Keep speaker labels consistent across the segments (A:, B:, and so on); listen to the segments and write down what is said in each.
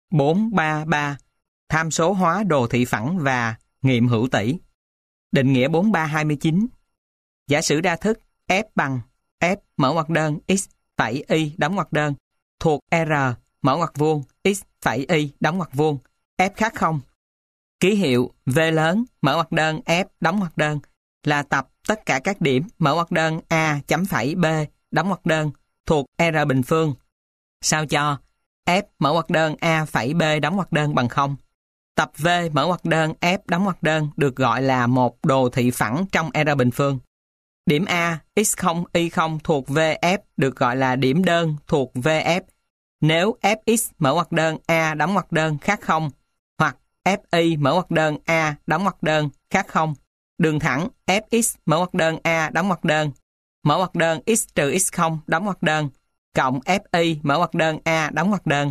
A: 433. Tham số hóa đồ thị phẳng và nghiệm hữu tỷ. Định nghĩa 4329. Giả sử đa thức F bằng F mở ngoặc đơn x phẩy y đóng ngoặc đơn thuộc R mở ngoặc vuông x phẩy y đóng ngoặc vuông F khác 0. Ký hiệu V lớn mở ngoặc đơn F đóng ngoặc đơn là tập tất cả các điểm mở ngoặc đơn A chấm phẩy B đóng ngoặc đơn thuộc R bình phương. Sao cho F mở ngoặc đơn A phẩy B đóng ngoặc đơn bằng 0. Tập V mở ngoặc đơn F đóng ngoặc đơn được gọi là một đồ thị phẳng trong R bình phương. Điểm A, x0, y0 thuộc VF được gọi là điểm đơn thuộc VF. Nếu Fx mở ngoặc đơn A đóng ngoặc đơn khác 0 hoặc Fi mở ngoặc đơn A đóng ngoặc đơn khác 0, đường thẳng Fx mở ngoặc đơn A đóng ngoặc đơn mở ngoặc đơn x trừ x0 đóng ngoặc đơn cộng Fi mở ngoặc đơn A đóng ngoặc đơn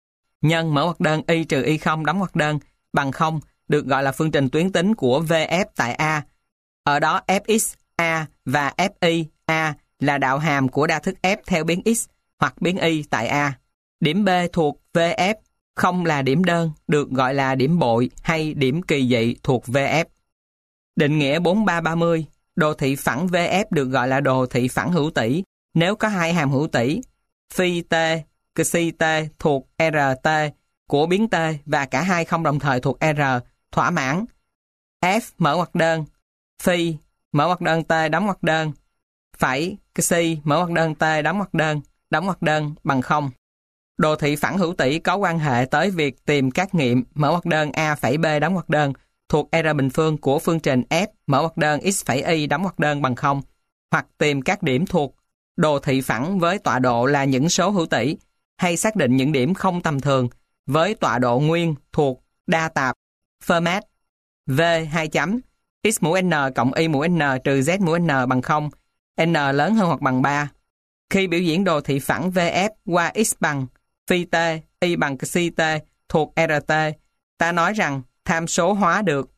A: nhân mở ngoặc đơn y trừ y0 đóng ngoặc đơn bằng 0 được gọi là phương trình tuyến tính của VF tại A. Ở đó Fx A và Fi A là đạo hàm của đa thức F theo biến x hoặc biến y tại A. Điểm B thuộc VF không là điểm đơn được gọi là điểm bội hay điểm kỳ dị thuộc VF. Định nghĩa 4330. Đồ thị phẳng VF được gọi là đồ thị phẳng hữu tỷ nếu có hai hàm hữu tỷ phi t, xi t thuộc RT của biến t và cả hai không đồng thời thuộc R thỏa mãn F mở ngoặc đơn phi mở ngoặc đơn t đóng ngoặc đơn phẩy xi mở ngoặc đơn t đóng ngoặc đơn bằng 0. Đồ thị phẳng hữu tỷ có quan hệ tới việc tìm các nghiệm mở ngoặc đơn A phẩy B đóng ngoặc đơn thuộc R bình phương của phương trình F mở ngoặc đơn x phẩy y đóng ngoặc đơn bằng 0 hoặc tìm các điểm thuộc đồ thị phẳng với tọa độ là những số hữu tỷ hay xác định những điểm không tầm thường với tọa độ nguyên thuộc đa tạp Fermat. V 2 chấm x mũ n cộng y mũ n trừ z mũ n bằng 0, n lớn hơn hoặc bằng 3. Khi biểu diễn đồ thị phẳng VF qua x bằng phi t, y bằng xi t thuộc RT, ta nói rằng tham số hóa được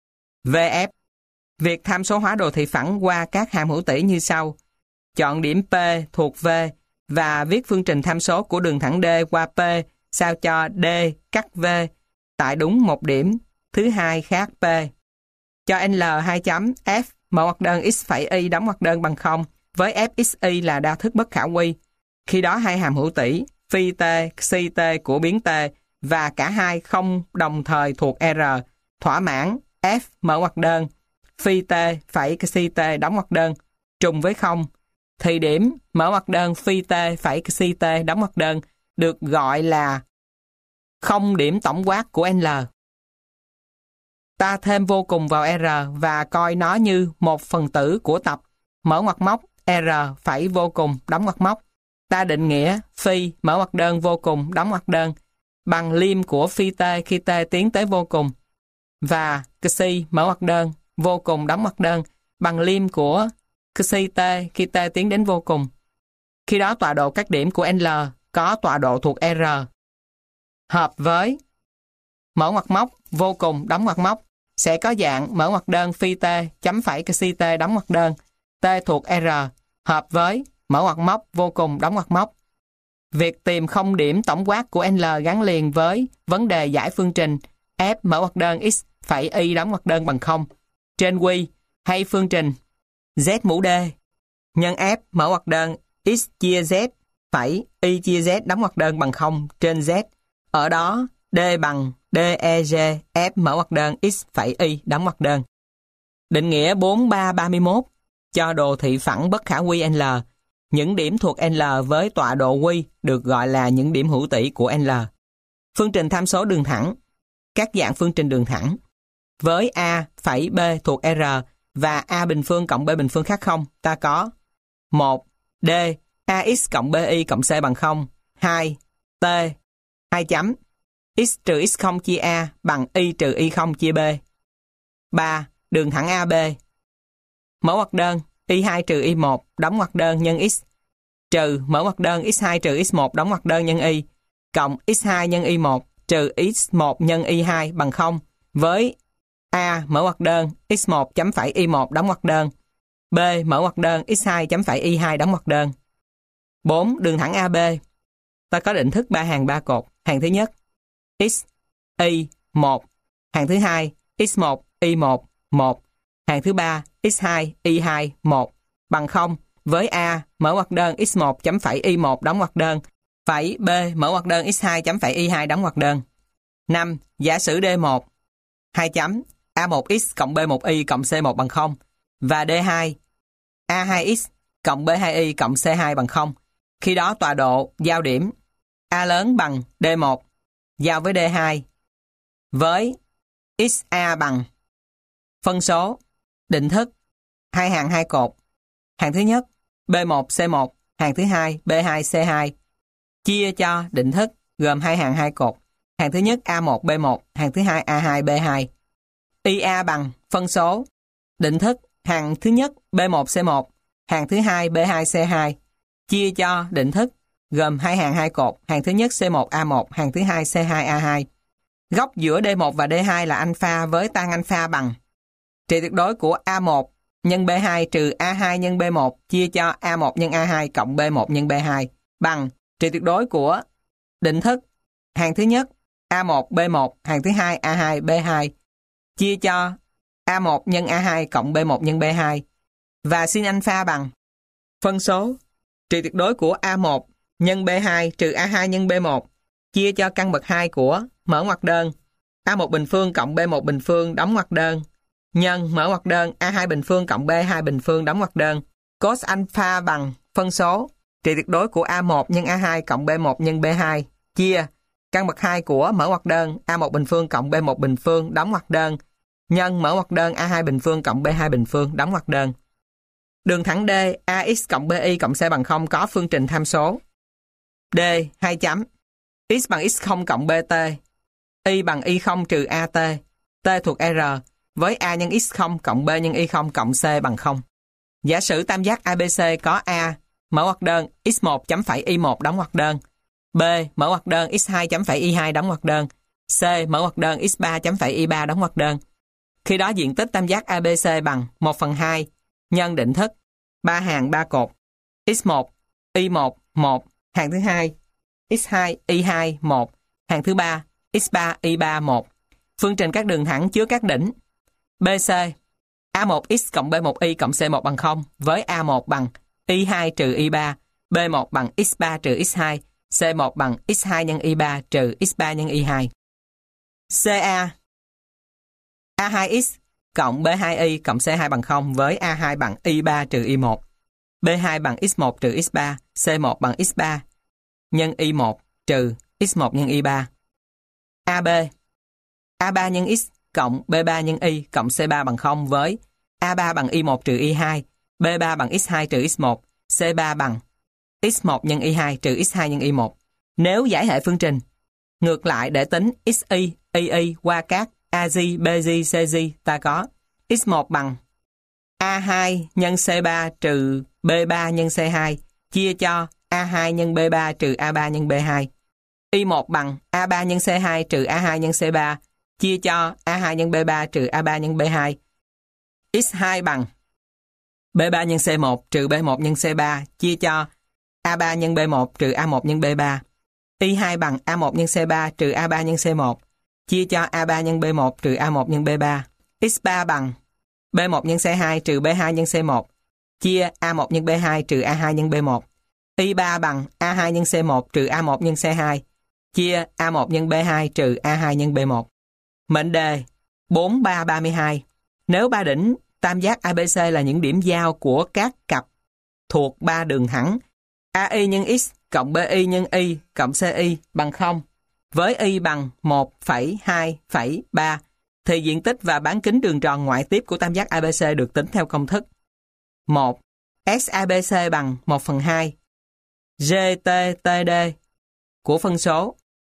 A: VF. Việc tham số hóa đồ thị phẳng qua các hàm hữu tỷ như sau. Chọn điểm P thuộc V và viết phương trình tham số của đường thẳng D qua P sao cho D cắt V tại đúng một điểm thứ hai khác P. Cho L 2 chấm F mở ngoặc đơn x phẩy y đóng ngoặc đơn bằng 0 với Fxy là đa thức bất khả quy. Khi đó hai hàm hữu tỷ phi t, xi t của biến t và cả hai không đồng thời thuộc R thỏa mãn F mở ngoặc đơn phi t phẩy xi t đóng ngoặc đơn trùng với 0 thì điểm mở ngoặc đơn phi t phẩy xi t đóng ngoặc đơn được gọi là không điểm tổng quát của L. Ta thêm vô cùng vào R và coi nó như một phần tử của tập mở ngoặc móc R phẩy vô cùng đóng ngoặc móc. Ta định nghĩa phi mở ngoặc đơn vô cùng đóng ngoặc đơn bằng lim của phi t khi t tiến tới vô cùng và xi mở ngoặc đơn vô cùng đóng ngoặc đơn bằng lim của xi t khi t tiến đến vô cùng. Khi đó tọa độ các điểm của L có tọa độ thuộc R hợp với mở ngoặc móc vô cùng đóng ngoặc móc sẽ có dạng mở ngoặc đơn phi t chấm phẩy xi t đóng ngoặc đơn t thuộc R hợp với mở ngoặc móc vô cùng đóng ngoặc móc. Việc tìm không điểm tổng quát của L gắn liền với vấn đề giải phương trình F mở ngoặc đơn x phẩy y đóng ngoặc đơn bằng 0 trên Q hay phương trình Z mũ D nhân F mở ngoặc đơn x chia Z phẩy y chia Z đóng ngoặc đơn bằng 0 trên Z. Ở đó D bằng DEG F mở ngoặc đơn x phẩy y đóng ngoặc đơn. Định nghĩa 4331 cho đồ thị phẳng bất khả quy L. Những điểm thuộc L với tọa độ Q được gọi là những điểm hữu tỷ của L. Phương trình tham số đường thẳng. Các dạng phương trình đường thẳng. Với A phẩy B thuộc R và A bình phương cộng B bình phương khác 0, ta có 1. D AX cộng BY cộng C bằng 0. 2. T 2 chấm x trừ x0 chia A bằng y trừ y0 chia B. 3. Đường thẳng AB. Mở ngoặc đơn y2 trừ y1 đóng ngoặc đơn nhân x trừ mở ngoặc đơn x2 trừ x1 đóng ngoặc đơn nhân y cộng x2 nhân y1 trừ x1 nhân y2 bằng 0 với A mở ngoặc đơn x1 chấm phẩy y1 đóng ngoặc đơn B mở ngoặc đơn x2 chấm phẩy y2 đóng ngoặc đơn. 4. Đường thẳng AB. Ta có định thức ba hàng ba cột. Hàng thứ nhất x, y, 1. Hàng thứ hai, x1, y1, 1. Hàng thứ ba, x2, y2, 1. Bằng 0 với A mở ngoặc đơn x1 chấm phẩy y1 đóng ngoặc đơn phẩy B mở ngoặc đơn x2 chấm phẩy y2 đóng ngoặc đơn. 5. Giả sử D1 2 chấm A1x cộng B1y cộng C1 bằng 0 và D2 A2x cộng B2y cộng C2 bằng 0. Khi đó tọa độ giao điểm A lớn bằng D1 giao với D2 với XA bằng phân số định thức hai hàng hai cột. Hàng thứ nhất B1 C1, hàng thứ hai B2 C2 chia cho định thức gồm hai hàng hai cột. Hàng thứ nhất A1 B1, hàng thứ hai A2 B2. IA bằng phân số định thức hàng thứ nhất B1 C1, hàng thứ hai B2 C2 chia cho định thức gồm hai hàng hai cột. Hàng thứ nhất C1 A1, hàng thứ hai C2 A2. Góc giữa D1 và D2 là alpha với tan alpha bằng trị tuyệt đối của A1 nhân B2 trừ A2 nhân B1 chia cho A1 nhân A2 cộng B1 nhân B2 bằng trị tuyệt đối của định thức hàng thứ nhất A1 B1, hàng thứ hai A2 B2 chia cho A1 nhân A2 cộng B1 nhân B2 và sin alpha bằng phân số trị tuyệt đối của A1 nhân B2 trừ A2 nhân B1 chia cho căn bậc 2 của mở ngoặc đơn A1 bình phương cộng B1 bình phương đóng ngoặc đơn nhân mở ngoặc đơn A2 bình phương cộng B2 bình phương đóng ngoặc đơn. Cos alpha bằng phân số trị tuyệt đối của A1 nhân A2 cộng B1 nhân B2 chia căn bậc 2 của mở ngoặc đơn A1 bình phương cộng B1 bình phương đóng ngoặc đơn nhân mở ngoặc đơn A2 bình phương cộng B2 bình phương đóng ngoặc đơn. Đường thẳng D AX cộng BY cộng C bằng 0 có phương trình tham số D 2 chấm x bằng x0 cộng bt, y bằng y0 trừ at, t thuộc R với a nhân x0 cộng b nhân y0 cộng c bằng 0. Giả sử tam giác ABC có A mở ngoặc đơn x1 chấm phẩy y1 đóng ngoặc đơn, B mở ngoặc đơn x2 chấm phẩy y2 đóng ngoặc đơn, C mở ngoặc đơn x3 chấm phẩy y3 đóng ngoặc đơn. Khi đó diện tích tam giác ABC bằng 1/2 nhân định thức 3 hàng 3 cột x1 y1 1, hàng thứ hai x2 y2 1, hàng thứ ba x3 y3 1. Phương trình các đường thẳng chứa các đỉnh BC A1x cộng B1y cộng C1 bằng 0 với A1 bằng y2 trừ y3, B1 bằng x3 trừ x2, C1 bằng x2 nhân y3 trừ x3 nhân y2. CA A2x cộng B2y cộng C2 bằng 0 với A2 bằng y3 trừ y1, B2 bằng x1 trừ x3, C1 bằng x3 nhân y1 trừ x1 nhân y3. AB A3 nhân x cộng B3 nhân y cộng C3 bằng 0 với A3 bằng y1 trừ y2, B3 bằng x2 trừ x1, C3 bằng x1 nhân y2 trừ x2 nhân y1. Nếu giải hệ phương trình ngược lại để tính xy, y qua các AG, BG, CG, ta có x1 bằng A2 nhân C3 trừ B3 nhân C2 chia cho A2 nhân B3 trừ A3 nhân B2. Y1 bằng A3 nhân C2 trừ A2 nhân C3 chia cho A2 nhân B3 trừ A3 nhân B2. X2 bằng B3 nhân C1 trừ B1 nhân C3 chia cho A3 nhân B1 trừ A1 nhân B3. Y2 bằng A1 nhân C3 trừ A3 nhân C1 chia cho A3 nhân B1 trừ A1 nhân B3. X3 bằng B1 nhân C2 trừ B2 nhân C1 chia A1 nhân B2 trừ A2 nhân B1. Y3 bằng A2 nhân C1 trừ A1 nhân C2 chia A1 nhân B2 trừ A2 nhân B1. Mệnh đề 4, 3, 32. Nếu ba đỉnh tam giác ABC là những điểm giao của các cặp thuộc ba đường thẳng AI nhân x cộng BY nhân y cộng CY bằng 0 với y bằng 1,2,3 thì diện tích và bán kính đường tròn ngoại tiếp của tam giác ABC được tính theo công thức 1. SABC bằng 1/2 GTTD của phân số.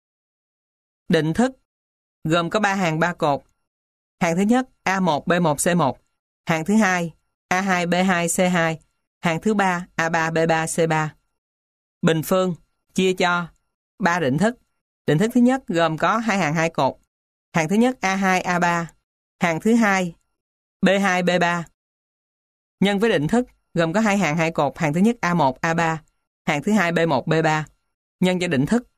A: Định thức gồm có 3 hàng 3 cột. Hàng thứ nhất A1 B1 C1, hàng thứ hai A2 B2 C2, hàng thứ ba A3 B3 C3. Bình phương chia cho 3 định thức. Định thức thứ nhất gồm có 2 hàng 2 cột. Hàng thứ nhất A2 A3, hàng thứ hai B2 B3. Nhân với định thức gồm có 2 hàng 2 cột, hàng thứ nhất A1 A3, hàng thứ hai B1 B3. Nhân cho định thức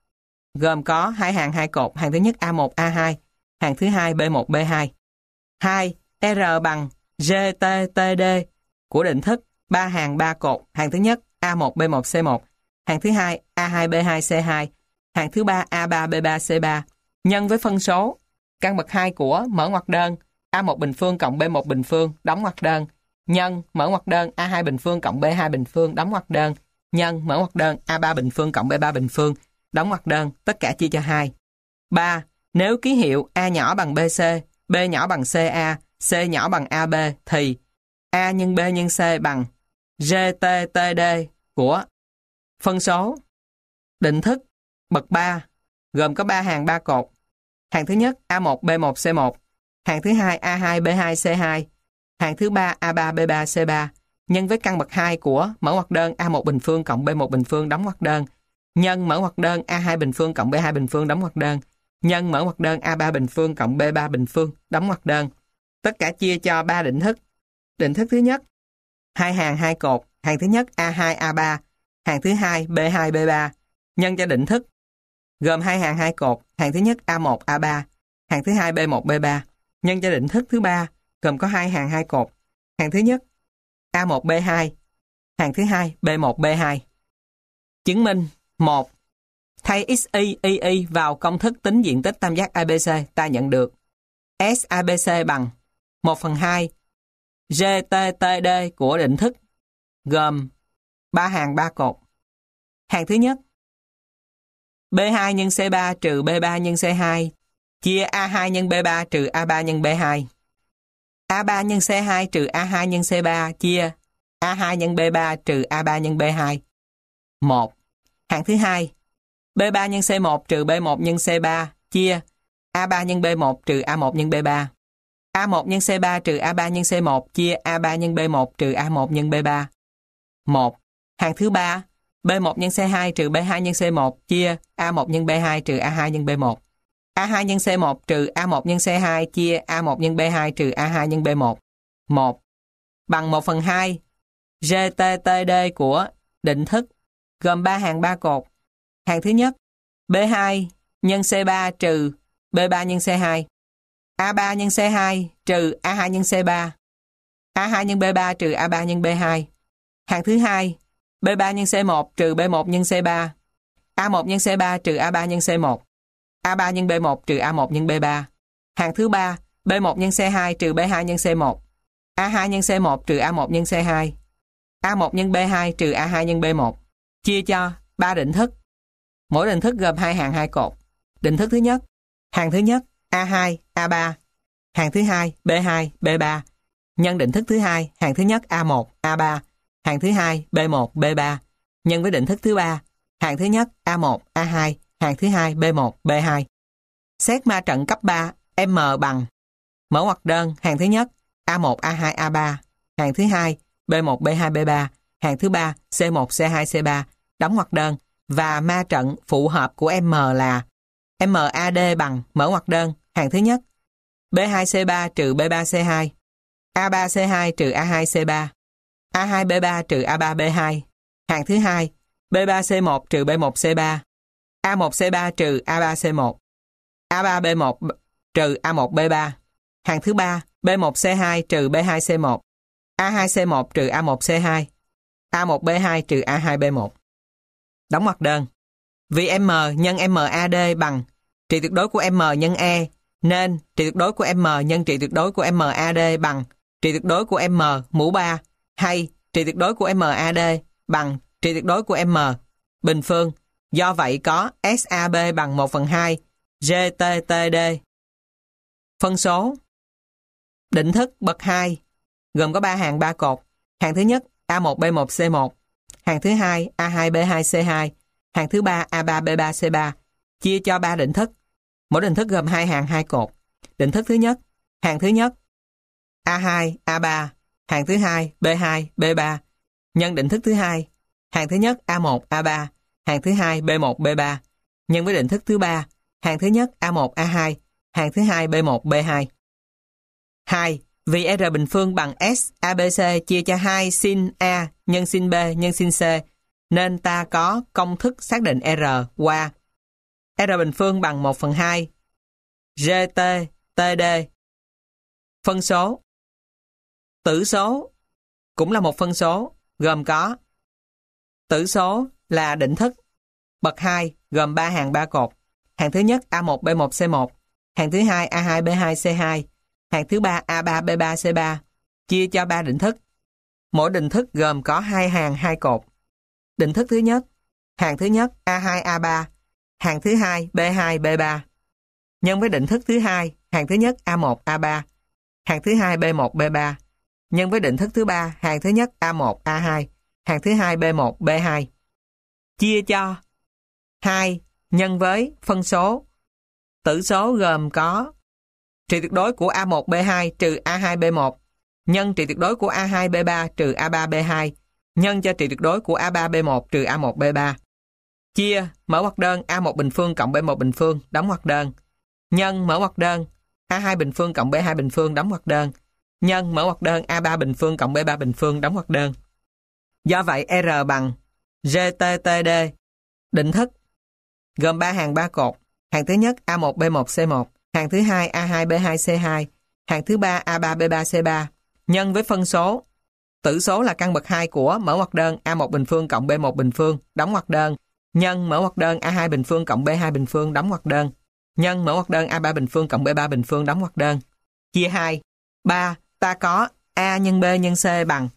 A: gồm có hai hàng hai cột, hàng thứ nhất A1, A2, hàng thứ hai B1, B2. 2. R bằng GTTD của định thức 3 hàng 3 cột, hàng thứ nhất A1, B1, C1, hàng thứ hai A2, B2, C2, hàng thứ ba A3, B3, C3, nhân với phân số căn bậc 2 của mở ngoặc đơn A1 bình phương cộng B1 bình phương, đóng ngoặc đơn, nhân mở ngoặc đơn A2 bình phương cộng B2 bình phương, đóng ngoặc đơn, nhân mở ngoặc đơn A3 bình phương cộng B3 bình phương, đóng ngoặc đơn, tất cả chia cho 2. 3. Nếu ký hiệu A nhỏ bằng BC, B nhỏ bằng CA, C nhỏ bằng AB thì A nhân B nhân C bằng GTTD của phân số định thức bậc 3 gồm có 3 hàng 3 cột. Hàng thứ nhất A1, B1, C1, hàng thứ hai A2, B2, C2, hàng thứ ba A3, B3, C3, nhân với căn bậc 2 của mở ngoặc đơn A1 bình phương cộng B1 bình phương, đóng ngoặc đơn, nhân mở ngoặc đơn A2 bình phương cộng B2 bình phương, đóng ngoặc đơn, nhân mở ngoặc đơn A3 bình phương cộng B3 bình phương, đóng ngoặc đơn. Tất cả chia cho 3 định thức. Định thức thứ nhất, hai hàng hai cột, hàng thứ nhất A2, A3, hàng thứ hai B2, B3, nhân cho định thức gồm hai hàng hai cột, hàng thứ nhất A1, A3, hàng thứ hai B1, B3, nhân cho định thức thứ ba gồm có hai hàng hai cột, hàng thứ nhất A1, B2, hàng thứ hai B1, B2. Chứng minh 1. Thay XY, YY vào công thức tính diện tích tam giác ABC, ta nhận được SABC bằng 1/2 GTTD của định thức gồm 3 hàng 3 cột. Hàng thứ nhất B2 nhân C3 trừ B3 nhân C2 chia A2 nhân B3 trừ A3 nhân B2. A3 nhân C2 trừ A2 nhân C3 chia A2 nhân B3 trừ A3 nhân B2. 1. Hàng thứ hai B3 nhân C1 trừ B1 nhân C3 chia A3 nhân B1 trừ A1 nhân B3. A1 nhân C3 trừ A3 nhân C1 chia A3 nhân B1 trừ A1 nhân B3. 1. Hàng thứ ba B1 nhân C2 trừ B2 nhân C1 chia A1 nhân B2 trừ A2 nhân B1. A2 nhân C1 trừ A1 nhân C2 chia A1 nhân B2 trừ A2 nhân B1. 1. Bằng 1/2 GTTD của định thức gồm 3 hàng 3 cột. Hàng thứ nhất B2 nhân C3 trừ B3 nhân C2. A3 nhân C2 trừ A2 nhân C3. A2 nhân B3 trừ A3 nhân B2. Hàng thứ hai B3 nhân C1 trừ B1 nhân C3. A1 nhân C3 trừ A3 nhân C1. A3 nhân B1 trừ A1 nhân B3. Hàng thứ ba B1 nhân C2 trừ B2 nhân C1. A2 nhân C1 trừ A1 nhân C2. A1 nhân B2 trừ A2 nhân B1. Chia cho 3 định thức. Mỗi định thức gồm 2 hàng 2 cột. Định thức thứ nhất, hàng thứ nhất A2, A3, hàng thứ hai B2, B3, nhân định thức thứ hai, hàng thứ nhất A1, A3, hàng thứ hai B1, B3, nhân với định thức thứ ba, hàng thứ nhất A1, A2, hàng thứ hai B1, B2. Xét ma trận cấp 3 M bằng mở ngoặc đơn hàng thứ nhất A1, A2, A3, hàng thứ hai B1, B2, B3, hàng thứ ba C1, C2, C3, đóng ngoặc đơn và ma trận phụ hợp của M là MAD bằng mở ngoặc đơn hàng thứ nhất B2C3 trừ B3C2, A3C2 trừ A2C3, A2B3 trừ A3B2, hàng thứ hai B3C1 trừ B1C3, A1C3 trừ A3C1, A3B1 trừ A1B3, hàng thứ ba B1C2 trừ B2C1, A2C1 trừ A1C2, A1B2 trừ A2B1. Đóng ngoặc đơn. Vì M nhân MAD bằng trị tuyệt đối của M nhân E, nên trị tuyệt đối của M nhân trị tuyệt đối của MAD bằng trị tuyệt đối của M mũ 3 hay trị tuyệt đối của MAD bằng trị tuyệt đối của M bình phương. Do vậy có SAB bằng 1/2 GTTD. Phân số định thức bậc 2 gồm có 3 hàng 3 cột. Hàng thứ nhất A1, B1, C1, hàng thứ hai A2, B2, C2, hàng thứ ba A3, B3, C3, chia cho 3 định thức. Mỗi định thức gồm 2 hàng 2 cột. Định thức thứ nhất, hàng thứ nhất A2, A3, hàng thứ hai B2, B3, nhân định thức thứ hai, hàng thứ nhất A1, A3, hàng thứ hai B1, B3, nhân với định thức thứ ba, hàng thứ nhất A1, A2, hàng thứ hai B1, B2. 2. Vì R bình phương bằng S ABC chia cho 2 sin A nhân sin B nhân sin C, nên ta có công thức xác định R qua R bình phương bằng 1/2 GT TD. Phân số. Tử số cũng là một phân số, gồm có tử số là định thức bậc 2 gồm 3 hàng 3 cột. Hàng thứ nhất A1 B1 C1, hàng thứ hai A2 B2 C2, hàng thứ ba A3 B3 C3, chia cho 3 định thức. Mỗi định thức gồm có 2 hàng 2 cột. Định thức thứ nhất, hàng thứ nhất A2 A3, hàng thứ hai B2 B3, nhân với định thức thứ hai, hàng thứ nhất A1 A3, hàng thứ hai B1 B3, nhân với định thức thứ ba, hàng thứ nhất A1 A2, hàng thứ hai B1 B2. Chia cho 2 nhân với phân số. Tử số gồm có trị tuyệt đối của A1 B2 trừ A2 B1, nhân trị tuyệt đối của A2 B3 trừ A3 B2, nhân cho trị tuyệt đối của A3 B1 trừ A1 B3. Chia mở ngoặc đơn A1 bình phương cộng B1 bình phương, đóng ngoặc đơn, nhân mở ngoặc đơn A2 bình phương cộng B2 bình phương, đóng ngoặc đơn, nhân mở ngoặc đơn A3 bình phương cộng B3 bình phương, đóng ngoặc đơn. Do vậy R bằng GTTD. Định thức gồm 3 hàng 3 cột. Hàng thứ nhất A1 B1 C1, hàng thứ hai A2 B2 C2, hàng thứ ba A3 B3 C3, nhân với phân số. Tử số là căn bậc 2 của mở ngoặc đơn A1 bình phương cộng B1 bình phương, đóng ngoặc đơn, nhân mở ngoặc đơn A2 bình phương cộng B2 bình phương, đóng ngoặc đơn, nhân mở ngoặc đơn A3 bình phương cộng B3 bình phương, đóng ngoặc đơn. Chia 2. 3. Ta có A nhân B nhân C bằng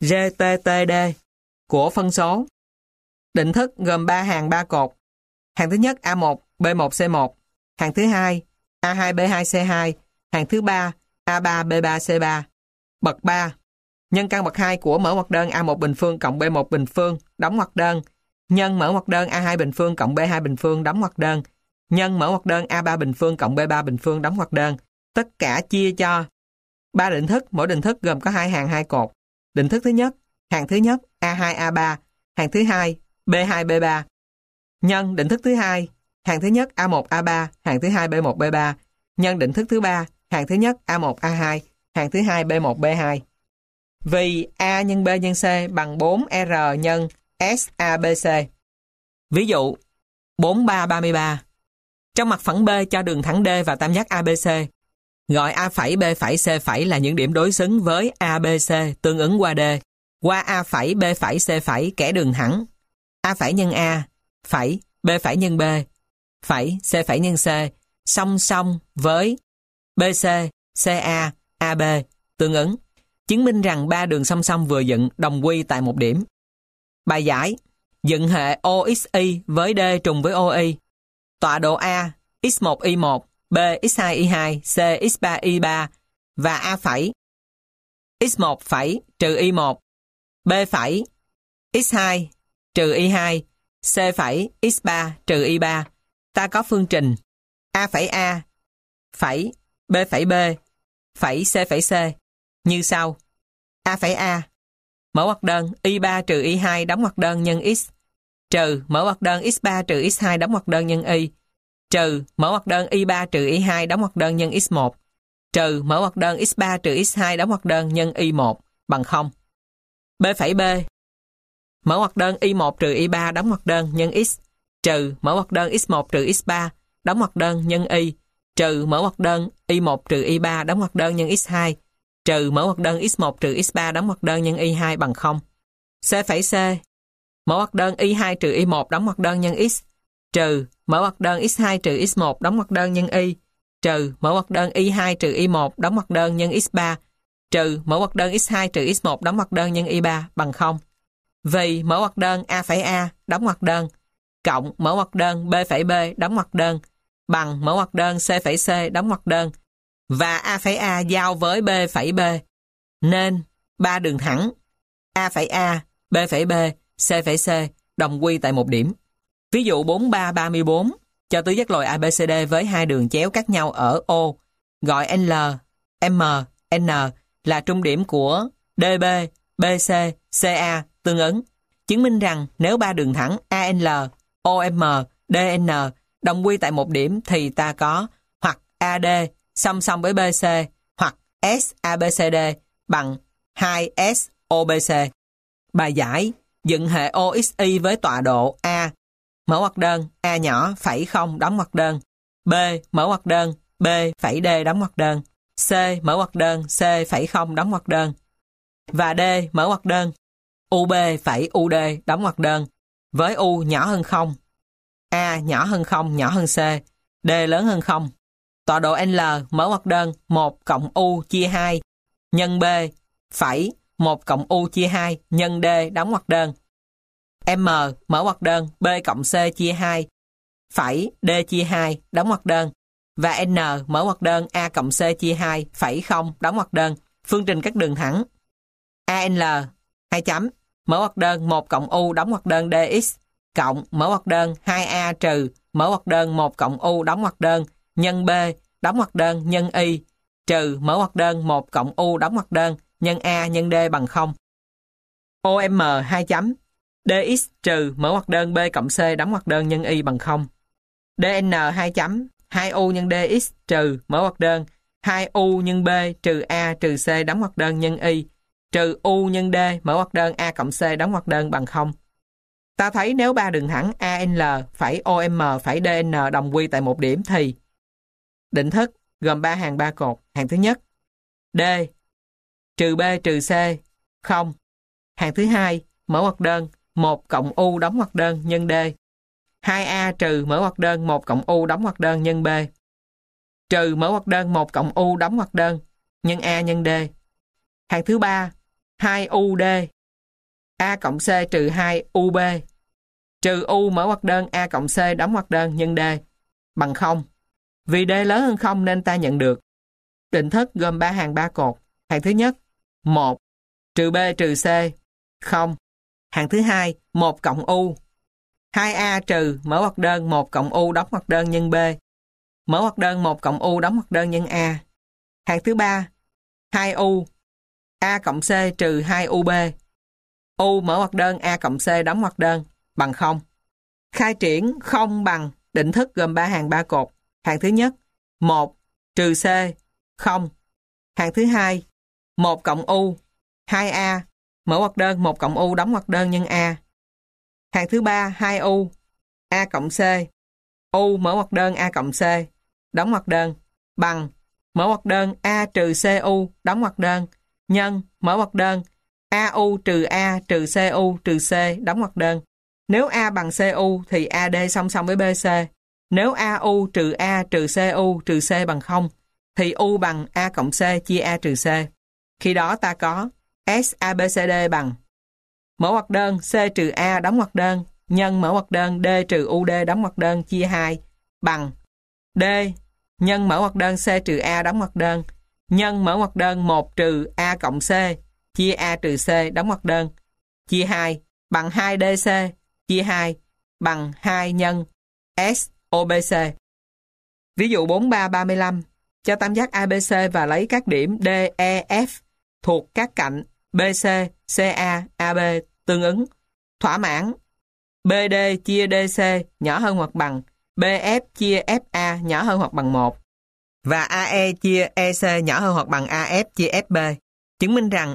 A: GTTD của phân số. Định thức gồm 3 hàng 3 cột. Hàng thứ nhất A1 B1 C1, hàng thứ hai A2 B2 C2, hàng thứ ba A3 B3 C3. Bậc 3. Nhân căn bậc 2 của mở ngoặc đơn A1 bình phương cộng B1 bình phương, đóng ngoặc đơn, nhân mở ngoặc đơn A2 bình phương cộng B2 bình phương, đóng ngoặc đơn, nhân mở ngoặc đơn A3 bình phương cộng B3 bình phương, đóng ngoặc đơn. Tất cả chia cho 3 định thức, mỗi định thức gồm có 2 hàng 2 cột. Định thức thứ nhất, hàng thứ nhất A2 A3, hàng thứ hai B2 B3, nhân định thức thứ hai, hàng thứ nhất A1 A3, hàng thứ hai B1 B3, nhân định thức thứ ba, hàng thứ nhất A1 A2, hàng thứ hai B1 B2. Vì A nhân B nhân C bằng 4R nhân SABC. Ví dụ 4333. Trong mặt phẳng B cho đường thẳng D và tam giác ABC, gọi A phẩy, B phẩy, C phẩy là những điểm đối xứng với ABC tương ứng qua D. Qua A phẩy, B phẩy, C phẩy kẻ đường thẳng. A phẩy nhân A, phẩy, B phẩy nhân B, phẩy, C phẩy nhân C, song song với BC, CA, AB tương ứng. Chứng minh rằng 3 đường song song vừa dựng đồng quy tại một điểm. Bài giải: dựng hệ OXY với D trùng với OY. Tọa độ A x1 y1, B x2 y2, C x3 y3 và A phẩy x1 phẩy trừ y1, B phẩy x2 trừ y2, C phẩy x3 trừ y3. Ta có phương trình A phẩy A phẩy B phẩy B phẩy C phẩy C như sau. A phẩy A, mở ngoặc đơn y3 trừ y2 đóng ngoặc đơn nhân x, trừ mở ngoặc đơn x3 trừ x2 đóng ngoặc đơn nhân y, trừ mở ngoặc đơn y3 trừ y2 đóng ngoặc đơn nhân x1, trừ mở ngoặc đơn x3 trừ x2 đóng ngoặc đơn nhân y1 bằng 0. B phẩy B, mở ngoặc đơn y1 trừ y3 đóng ngoặc đơn nhân x, trừ mở ngoặc đơn x1 trừ x3 đóng ngoặc đơn nhân y, trừ mở ngoặc đơn y1 trừ y3 đóng ngoặc đơn nhân x2, trừ mở ngoặc đơn x1 trừ x3 đóng ngoặc đơn nhân y2 bằng 0. C phẩy C, mở ngoặc đơn y2 trừ y1 đóng ngoặc đơn nhân x, trừ mở ngoặc đơn x2 trừ x1 đóng ngoặc đơn nhân y, trừ mở ngoặc đơn y2 trừ y1 đóng ngoặc đơn nhân x3, trừ mở ngoặc đơn x2 trừ x1 đóng ngoặc đơn nhân y3 bằng 0. Vì mở ngoặc đơn A phẩy A đóng ngoặc đơn cộng mở ngoặc đơn B phẩy B đóng ngoặc đơn bằng mở ngoặc đơn C phẩy C đóng ngoặc đơn và A phẩy A giao với B phẩy B, nên 3 đường thẳng A phẩy A, B phẩy B, C phẩy C đồng quy tại một điểm. Ví dụ 4334 cho tứ giác lồi ABCD với 2 đường chéo cắt nhau ở O, gọi L, M, N là trung điểm của DB, BC, CA tương ứng. Chứng minh rằng nếu 3 đường thẳng AL, OM, DN đồng quy tại một điểm thì ta có hoặc AD song song với BC hoặc SABCD bằng 2SOBC. Bài giải: dựng hệ OXY với tọa độ A mở ngoặc đơn, A nhỏ, phẩy không, đóng ngoặc đơn. B, mở ngoặc đơn, B, phẩy D, đóng ngoặc đơn. C, mở ngoặc đơn, C, phẩy không, đóng ngoặc đơn. Và D, mở ngoặc đơn, UB, phẩy UD, đóng ngoặc đơn. Với U nhỏ hơn 0, A nhỏ hơn 0, nhỏ hơn C, D lớn hơn 0. Tọa độ L, mở ngoặc đơn, 1 cộng U chia 2, nhân B, phẩy 1 cộng U chia 2, nhân D, đóng ngoặc đơn. M, mở ngoặc đơn, B cộng C chia 2, phẩy D chia 2, đóng ngoặc đơn. Và N, mở ngoặc đơn, A cộng C chia 2, phẩy 0, đóng ngoặc đơn. Phương trình các đường thẳng. AL, 2 chấm, mở ngoặc đơn, 1 cộng U, đóng ngoặc đơn dx, cộng, mở ngoặc đơn, 2A trừ, mở ngoặc đơn, 1 cộng U, đóng ngoặc đơn, nhân B, đóng ngoặc đơn, nhân Y, trừ, mở ngoặc đơn, 1 cộng U, đóng ngoặc đơn, nhân A, nhân D bằng 0. OM, 2 chấm, dx trừ, mở ngoặc đơn, B cộng C, đóng ngoặc đơn, nhân Y bằng 0. DN, 2 chấm, 2U nhân dx trừ, mở ngoặc đơn, 2U nhân B trừ A trừ C, đóng ngoặc đơn, nhân Y, trừ U nhân D, mở ngoặc đơn, A cộng C, đóng ngoặc đơn bằng 0. Ta thấy nếu ba đường thẳng AL, phẩy OM, phẩy DN đồng quy tại một điểm thì định thức gồm 3 hàng 3 cột. Hàng thứ nhất, D trừ B trừ C, 0. Hàng thứ hai, mở ngoặc đơn, 1 cộng U đóng ngoặc đơn nhân D. 2A trừ, mở ngoặc đơn, 1 cộng U đóng ngoặc đơn nhân B. Trừ, mở ngoặc đơn, 1 cộng U đóng ngoặc đơn nhân A nhân D. Hàng thứ ba, 2UD, A cộng C trừ 2UB, trừ U, mở ngoặc đơn, A cộng C đóng ngoặc đơn nhân D bằng 0. Vì D lớn hơn 0 nên ta nhận được định thức gồm 3 hàng 3 cột. Hàng thứ nhất, 1 trừ B trừ C, 0. Hàng thứ hai, 1 cộng U. 2A trừ, mở ngoặc đơn, 1 cộng U đóng ngoặc đơn nhân B. Mở ngoặc đơn, 1 cộng U đóng ngoặc đơn nhân A. Hàng thứ ba, 2U. A cộng C trừ 2UB. U, mở ngoặc đơn, A cộng C đóng ngoặc đơn bằng 0. Khai triển 0 bằng định thức gồm 3 hàng 3 cột. Hàng thứ nhất, 1 trừ C, 0. Hàng thứ hai, 1 cộng U, 2A, mở ngoặc đơn, 1 cộng U đóng ngoặc đơn nhân A. Hàng thứ ba, 2U, A cộng C, U, mở ngoặc đơn, A cộng C, đóng ngoặc đơn, bằng, mở ngoặc đơn, A trừ CU, đóng ngoặc đơn, nhân, mở ngoặc đơn, AU trừ A trừ CU trừ C, đóng ngoặc đơn. Nếu A bằng CU thì AD song song với BC. Nếu AU trừ A trừ CU trừ C bằng 0, thì U bằng A cộng C chia A trừ C. Khi đó ta có SABCD bằng mở ngoặc đơn, C trừ A đóng ngoặc đơn, nhân mở ngoặc đơn, D trừ UD đóng ngoặc đơn chia 2 bằng D nhân mở ngoặc đơn, C trừ A đóng ngoặc đơn, nhân mở ngoặc đơn, 1 trừ A cộng C chia A trừ C đóng ngoặc đơn chia 2 bằng 2DC chia 2 bằng 2 nhân SOBC. Ví dụ 4335, cho tam giác ABC và lấy các điểm D, E, F thuộc các cạnh BC, CA, AB tương ứng. Thỏa mãn BD chia DC nhỏ hơn hoặc bằng BF chia FA nhỏ hơn hoặc bằng 1 và AE chia EC nhỏ hơn hoặc bằng AF chia FB. Chứng minh rằng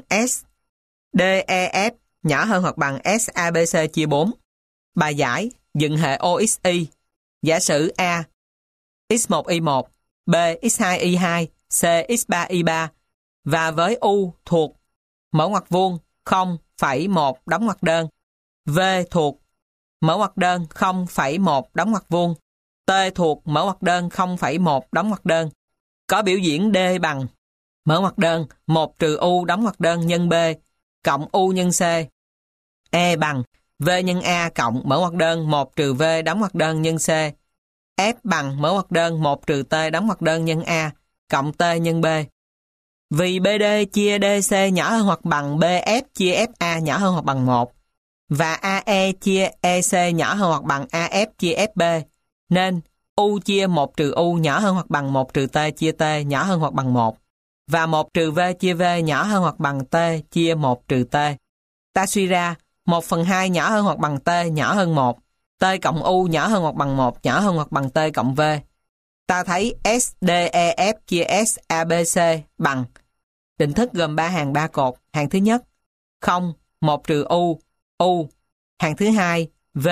A: SDEF nhỏ hơn hoặc bằng SABC chia 4. Bài giải dựng hệ OXY. Giả sử A x1y1, B x2y2, C x3y3 và với U thuộc mở ngoặc vuông 0,1 đóng ngoặc đơn, V thuộc mở ngoặc đơn 0,1 đóng ngoặc vuông, T thuộc mở ngoặc đơn 0,1 đóng ngoặc đơn. Có biểu diễn D bằng mở ngoặc đơn 1 trừ U đóng ngoặc đơn nhân B cộng U nhân C. E bằng V nhân A cộng mở ngoặc đơn 1 trừ V đóng ngoặc đơn nhân C. F bằng mở ngoặc đơn 1 trừ T đóng ngoặc đơn nhân A cộng T nhân B. Vì BD chia DC nhỏ hơn hoặc bằng BF chia FA nhỏ hơn hoặc bằng 1 và AE chia EC nhỏ hơn hoặc bằng AF chia FB, nên U chia 1 trừ U nhỏ hơn hoặc bằng 1 trừ T chia T nhỏ hơn hoặc bằng 1 và 1 trừ V chia V nhỏ hơn hoặc bằng T chia 1 trừ T. Ta suy ra 1/2 nhỏ hơn hoặc bằng T nhỏ hơn 1, T cộng U nhỏ hơn hoặc bằng 1 nhỏ hơn hoặc bằng T cộng V. Ta thấy SDEF chia SABC bằng định thức gồm 3 hàng 3 cột. Hàng thứ nhất 0, 1 trừ U, U. Hàng thứ hai V,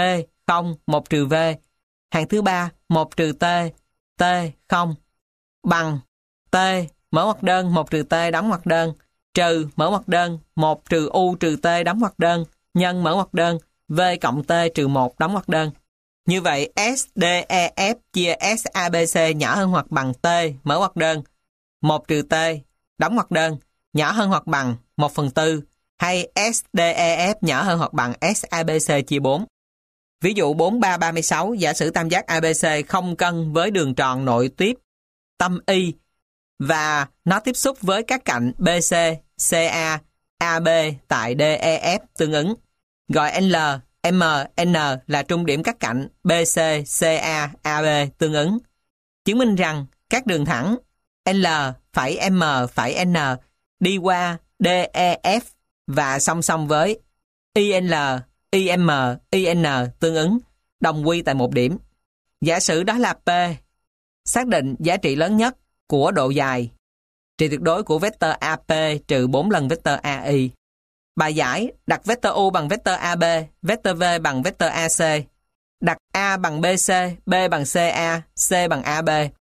A: 0, 1 trừ V. Hàng thứ ba, 1 trừ T, T, 0. Bằng T, mở ngoặc đơn, 1 trừ T, đóng ngoặc đơn, trừ, mở ngoặc đơn, 1 trừ U trừ T, đóng ngoặc đơn, nhân mở ngoặc đơn, V cộng T trừ 1, đóng ngoặc đơn. Như vậy, S, D, E, F chia S, A, B, C nhỏ hơn hoặc bằng T, mở ngoặc đơn, 1 trừ T, đóng ngoặc đơn, nhỏ hơn hoặc bằng 1/4, hay S, D, E, F nhỏ hơn hoặc bằng S, A, B, C chia 4. Ví dụ 4, 3, 36, giả sử tam giác ABC không cân với đường tròn nội tiếp tâm Y và nó tiếp xúc với các cạnh BC, CA, AB tại DEF tương ứng. Gọi L, M, N là trung điểm các cạnh BC, CA, AB tương ứng. Chứng minh rằng các đường thẳng L, phẩy M, phẩy N đi qua DEF và song song với IL, IM, IN tương ứng, đồng quy tại một điểm. Giả sử đó là P, xác định giá trị lớn nhất của độ dài, trị tuyệt đối của vector AP trừ 4 lần vector AI. Bài giải đặt vector U bằng vector AB, vector V bằng vector AC, đặt A bằng BC, B bằng CA, C bằng AB,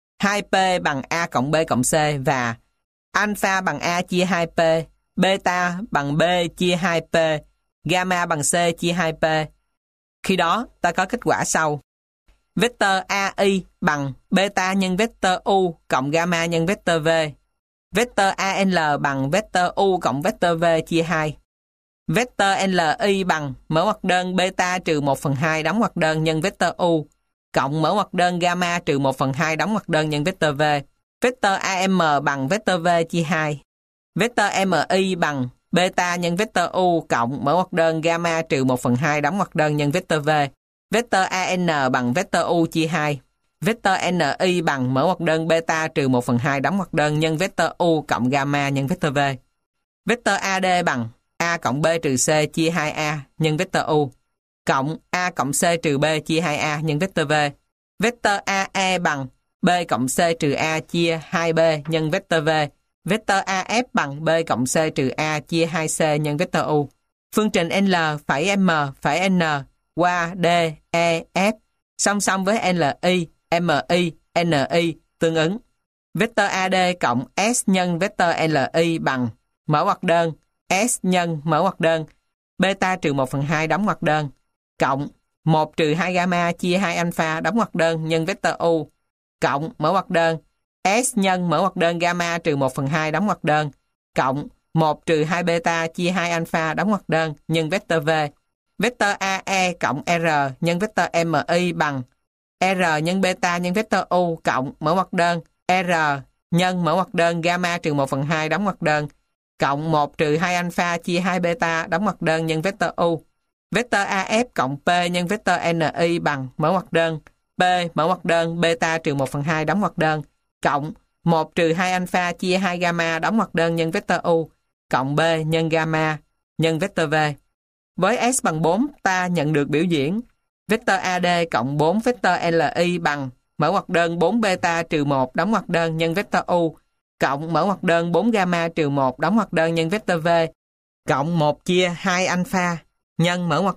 A: 2P bằng A cộng B cộng C và alpha bằng A chia 2P, beta bằng B chia 2P, gamma bằng C chia 2P. Khi đó, ta có kết quả sau. Vector AI bằng beta nhân vector U cộng gamma nhân vector V. Vector AL bằng vector U cộng vector V chia 2. Vector LI bằng mở ngoặc đơn beta trừ 1/2 đóng ngoặc đơn nhân vector U cộng mở ngoặc đơn gamma trừ 1/2 đóng ngoặc đơn nhân vector V. Vector AM bằng vector V chia 2. Vector MI bằng beta nhân vector U cộng mở ngoặc đơn gamma trừ 1/2 đóng ngoặc đơn nhân vector V. Vector AN bằng vector U chia 2. Vector NI bằng mở ngoặc đơn beta trừ 1/2 đóng ngoặc đơn nhân vector U cộng gamma nhân vector V. Vector AD bằng A cộng B trừ C chia 2A nhân vector U cộng A cộng C trừ B chia 2A nhân vector V. Vector AE bằng B cộng C trừ A chia 2B nhân vector V. Vector AF bằng B cộng C trừ A chia 2C nhân vector U. Phương trình L phẩy M phẩy N qua D, E, F song song với LI, MI, NI tương ứng. Vector AD cộng S nhân vector LI bằng mở ngoặc đơn S nhân mở ngoặc đơn beta trừ 1/2 đóng ngoặc đơn cộng 1 trừ 2 gamma chia 2 alpha đóng ngoặc đơn nhân vector U cộng mở ngoặc đơn S nhân mở ngoặc đơn gamma trừ 1/2 đóng ngoặc đơn cộng 1 trừ 2 beta chia 2 alpha đóng ngoặc đơn nhân vector V. Vector AE cộng R nhân vector MI bằng R nhân beta nhân vector U cộng mở ngoặc đơn R nhân mở ngoặc đơn gamma trừ 1/2 đóng ngoặc đơn cộng 1 trừ 2 alpha chia 2 beta đóng ngoặc đơn nhân vector U. Vector AF cộng P nhân vector NI bằng mở ngoặc đơn P mở ngoặc đơn beta trừ 1/2 đóng ngoặc đơn cộng 1 trừ 2 alpha chia 2 gamma đóng ngoặc đơn nhân vector U cộng B nhân gamma nhân vector V. Với S bằng 4, ta nhận được biểu diễn vector AD cộng 4 vector LI bằng mở ngoặc đơn 4 beta trừ 1 đóng ngoặc đơn nhân vector U cộng mở ngoặc đơn 4 gamma trừ 1 đóng ngoặc đơn nhân vector V cộng 1 chia 2 alpha nhân mở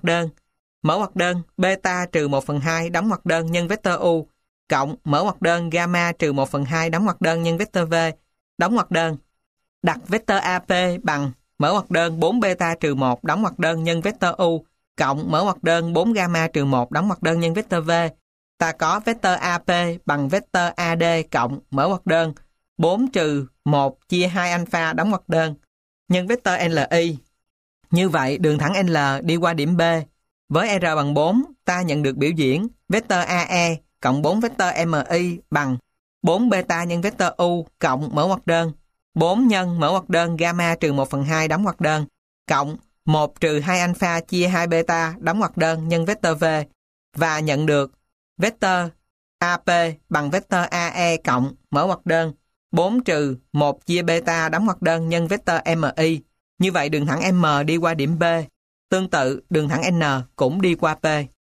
A: ngoặc đơn beta trừ 1/2 đóng ngoặc đơn nhân vector U cộng mở ngoặc đơn gamma trừ 1/2 đóng ngoặc đơn nhân vector V đóng ngoặc đơn. Đặt vector AP bằng mở ngoặc đơn 4 beta trừ 1 đóng ngoặc đơn nhân vector U cộng mở ngoặc đơn 4 gamma trừ 1 đóng ngoặc đơn nhân vector V. Ta có vector AP bằng vector AD cộng mở ngoặc đơn 4 trừ 1 chia 2 alpha đóng ngoặc đơn nhân vector LI. Như vậy, đường thẳng L đi qua điểm B. Với R bằng 4, ta nhận được biểu diễn vector AE cộng 4 vector MI bằng 4 beta nhân vector U cộng mở ngoặc đơn 4 nhân mở ngoặc đơn gamma trừ 1/2 đóng ngoặc đơn cộng 1 trừ 2 alpha chia 2 beta đóng ngoặc đơn nhân vector V và nhận được vector AP bằng vector AE cộng mở ngoặc đơn 4 trừ 1 chia beta đóng ngoặc đơn nhân vector MI. Như vậy đường thẳng M đi qua điểm B. Tương tự, đường thẳng N cũng đi qua P.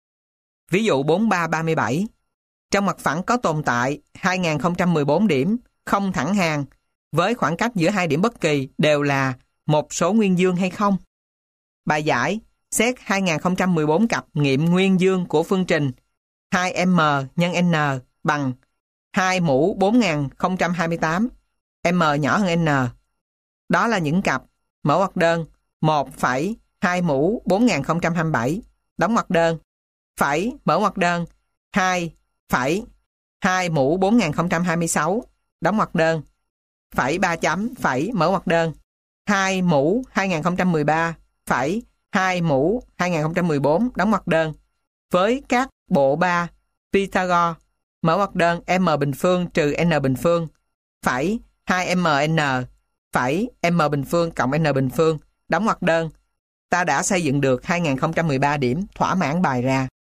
A: Ví dụ 4337. Trong mặt phẳng có tồn tại 2014 điểm, không thẳng hàng, với khoảng cách giữa hai điểm bất kỳ đều là một số nguyên dương hay không? Bài giải, Xét 2014 cặp nghiệm nguyên dương của phương trình 2m nhân n bằng 2 mũ 4028, m nhỏ hơn n. Đó là những cặp mở ngoặc đơn 1,2 mũ 4027, đóng ngoặc đơn, phẩy mở ngoặc đơn 2,2 mũ 4026, đóng ngoặc đơn, phẩy 3 chấm, phẩy mở ngoặc đơn 2 mũ 2013, phẩy 2 mũ 2014, đóng ngoặc đơn, với các bộ ba Pythagore, mở ngoặc đơn m bình phương trừ n bình phương, phẩy 2mn, phẩy m bình phương cộng n bình phương, đóng ngoặc đơn. Ta đã xây dựng được 2013 điểm thỏa mãn bài ra.